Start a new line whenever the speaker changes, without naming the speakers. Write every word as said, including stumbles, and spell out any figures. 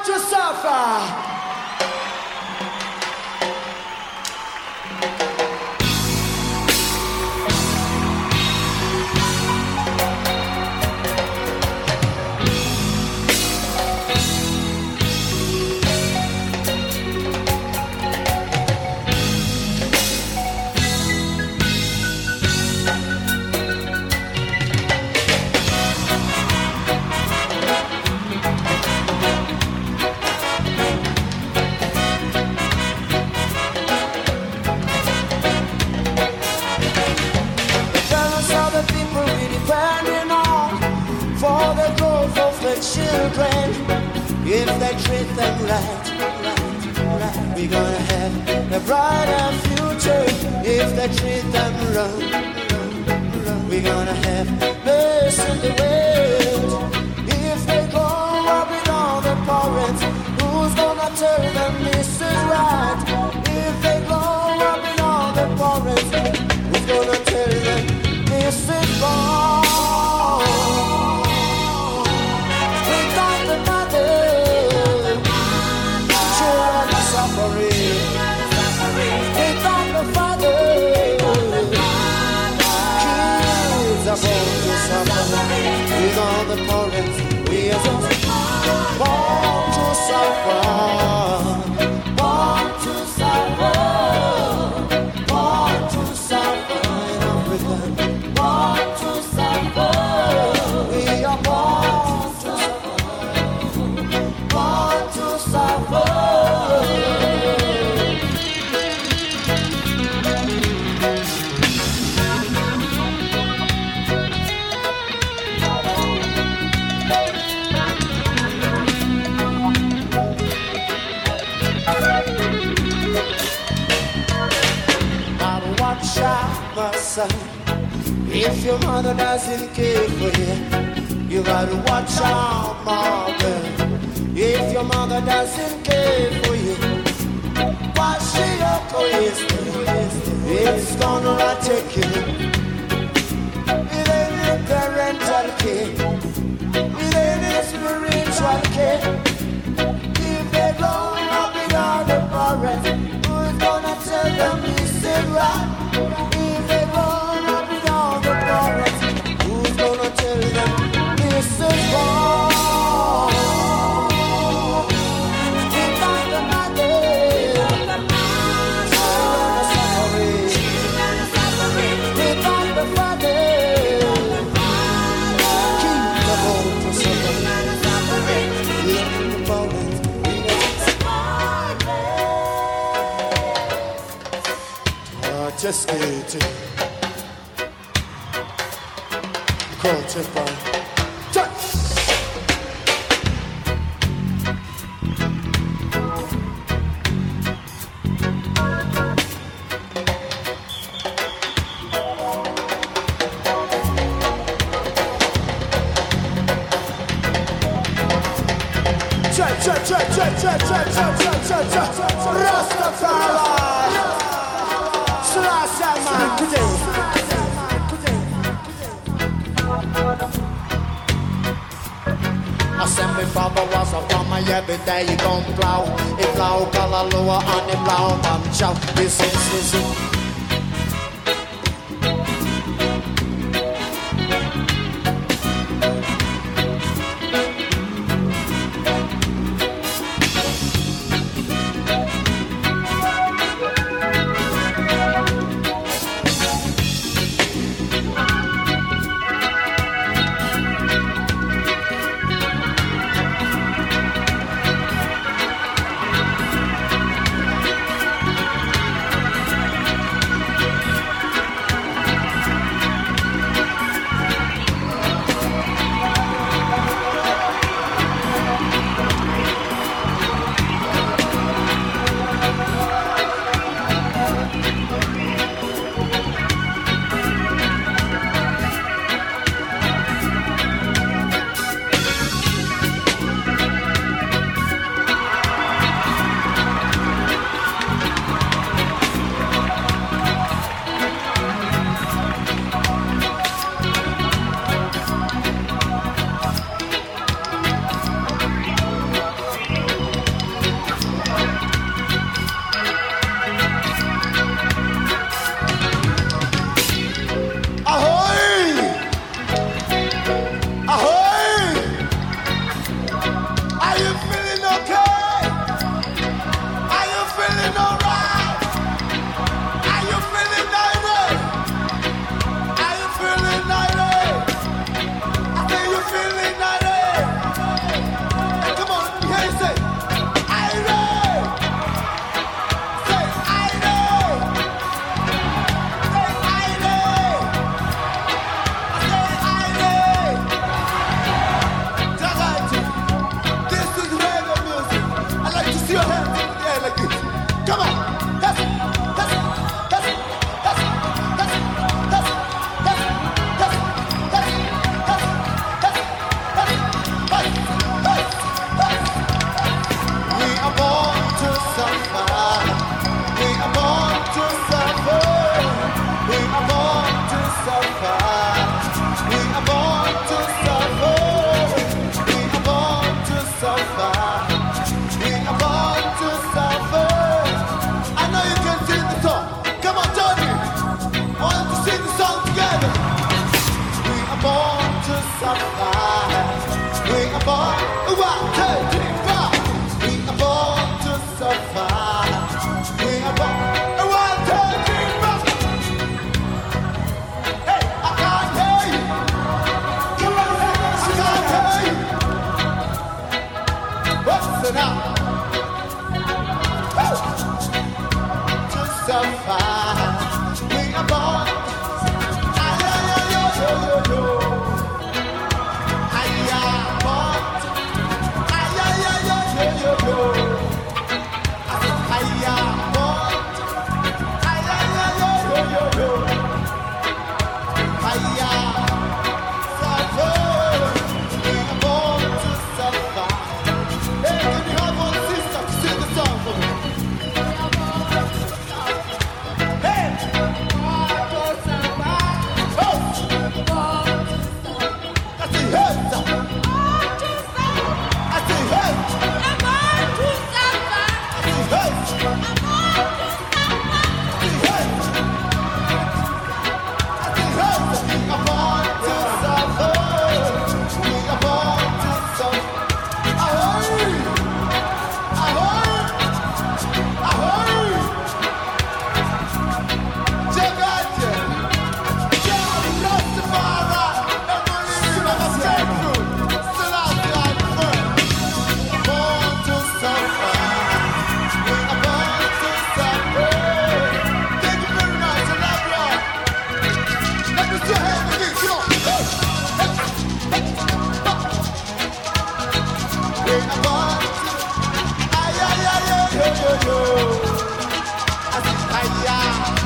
to suffer. Children, if they treat them right, right, right, we're gonna have a brighter future. If they treat them wrong, wrong, wrong, we're gonna have peace in the world. If they grow up with all the parents, who's gonna tell them this is right? If they grow up with all the parents, who's gonna tell them this is wrong? With all the parents, we are just born to suffer, born to suffer, born to suffer in Africa, born to suffer. We are born to suffer, born to suffer. If your mother doesn't care for you, you gotta watch out, mother. If your mother doesn't care for you, watch your coins. It's gonna take you. It ain't parental care, it ain't spiritual care. If they grow up without the parents, who's gonna tell them this is right? If they grow up without the parents, who's gonna tell them this is wrong? Without the mother, without the father, keep the home for suffering. Keep the parents, just get it. Coach it by touch. Cha cha cha cha cha cha cha cha cha Rastafari. I said my father was a farmer, every day he gon' plow. He plow Kalalua and he plow Mamchow. This is his listen up. Woo! To survive, we are born. Ay, ay, ay, yo, yo, yo, yo. Ay, ay, born. Ay, ay, ay, yo, yo, yo, yo. I said, ay, ay, born. Ay, ay, ay, yo, yo, yo, yo. Ay, ay, suffer. We are born to survive. Hey, can you have one sister to sing the song for me? Hey! Born to survive. Oh! I say, hey! I say, hey! Ay, ay, ay, ay, yo, yo, yo. I said, ay, ay.